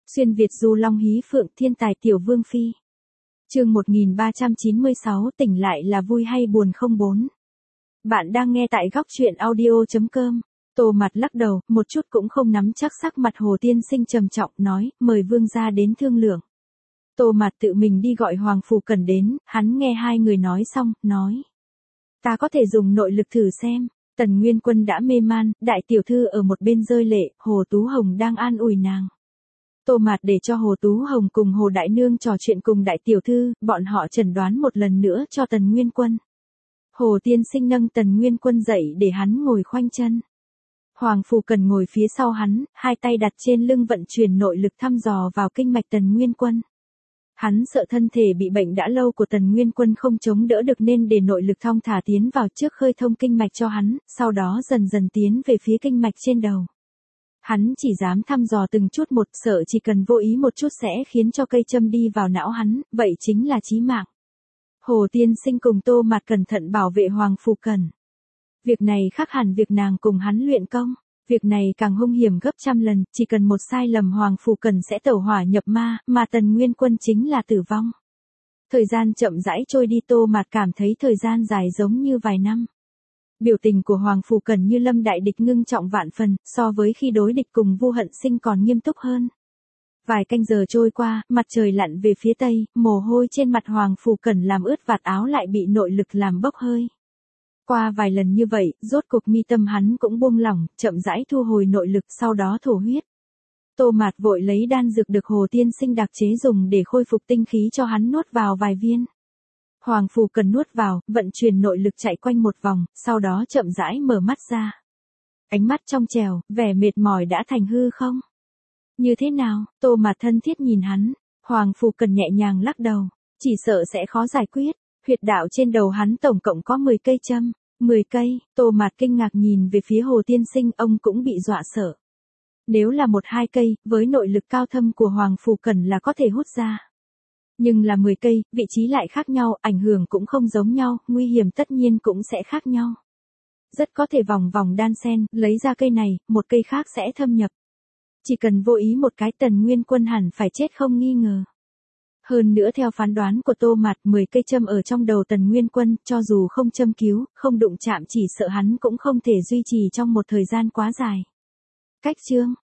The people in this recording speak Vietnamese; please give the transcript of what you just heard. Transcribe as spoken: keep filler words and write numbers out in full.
Xuyên Việt du long hí phượng thiên tài tiểu vương phi. Chương một nghìn ba trăm chín mươi sáu tỉnh lại là vui hay buồn không bốn. Bạn đang nghe tại góc truyện audio chấm com. Tô Mạt lắc đầu, một chút cũng không nắm chắc sắc mặt Hồ tiên sinh trầm trọng nói, mời vương gia đến thương lượng. Tô Mạt tự mình đi gọi Hoàng Phủ Cẩn đến, hắn nghe hai người nói xong, nói. Ta có thể dùng nội lực thử xem. Tần Nguyên Quân đã mê man, đại tiểu thư ở một bên rơi lệ, Hồ Tú Hồng đang an ủi nàng. Tô Mạt để cho Hồ Tú Hồng cùng Hồ Đại Nương trò chuyện cùng đại tiểu thư, bọn họ chẩn đoán một lần nữa cho Tần Nguyên Quân. Hồ tiên sinh nâng Tần Nguyên Quân dậy để hắn ngồi khoanh chân. Hoàng Phủ Cẩn ngồi phía sau hắn, hai tay đặt trên lưng vận chuyển nội lực thăm dò vào kinh mạch Tần Nguyên Quân. Hắn sợ thân thể bị bệnh đã lâu của Tần Nguyên Quân không chống đỡ được nên để nội lực thong thả tiến vào trước khơi thông kinh mạch cho hắn, sau đó dần dần tiến về phía kinh mạch trên đầu. Hắn chỉ dám thăm dò từng chút một, sợ chỉ cần vô ý một chút sẽ khiến cho cây châm đi vào não hắn, vậy chính là chí mạng. Hồ tiên sinh cùng Tô Mạt cẩn thận bảo vệ Hoàng Phủ Cẩn. Việc này khác hẳn việc nàng cùng hắn luyện công. Việc này càng hung hiểm gấp trăm lần, chỉ cần một sai lầm Hoàng Phủ Cẩn sẽ tẩu hỏa nhập ma, mà Tần Nguyên Quân chính là tử vong. Thời gian chậm rãi trôi đi, Tô Mạt cảm thấy thời gian dài giống như vài năm. Biểu tình của Hoàng Phủ Cẩn như lâm đại địch ngưng trọng vạn phần, so với khi đối địch cùng Vu Hận Sinh còn nghiêm túc hơn. Vài canh giờ trôi qua, mặt trời lặn về phía tây, mồ hôi trên mặt Hoàng Phủ Cẩn làm ướt vạt áo lại bị nội lực làm bốc hơi. Qua vài lần như vậy, rốt cục mi tâm hắn cũng buông lỏng, chậm rãi thu hồi nội lực, sau đó thổ huyết. Tô Mạt vội lấy đan dược được Hồ tiên sinh đặc chế dùng để khôi phục tinh khí cho hắn nuốt vào vài viên. Hoàng Phủ Cẩn nuốt vào, vận chuyển nội lực chạy quanh một vòng, sau đó chậm rãi mở mắt ra. Ánh mắt trong trèo, vẻ mệt mỏi đã thành hư không? Như thế nào? Tô Mạt thân thiết nhìn hắn. Hoàng Phủ Cẩn nhẹ nhàng lắc đầu, chỉ sợ sẽ khó giải quyết. Huyệt đạo trên đầu hắn tổng cộng có mười cây châm. mười cây, Tô Mạt kinh ngạc nhìn về phía Hồ tiên sinh, ông cũng bị dọa sợ. Nếu là một hai cây, với nội lực cao thâm của Hoàng Phủ Cẩn là có thể hút ra. Nhưng là mười cây, vị trí lại khác nhau, ảnh hưởng cũng không giống nhau, nguy hiểm tất nhiên cũng sẽ khác nhau. Rất có thể vòng vòng đan xen, lấy ra cây này, một cây khác sẽ thâm nhập. Chỉ cần vô ý một cái, Tần Nguyên Quân hẳn phải chết không nghi ngờ. Hơn nữa theo phán đoán của Tô Mạt, mười cây châm ở trong đầu Tần Nguyên Quân, cho dù không châm cứu, không đụng chạm, chỉ sợ hắn cũng không thể duy trì trong một thời gian quá dài. Cách chương,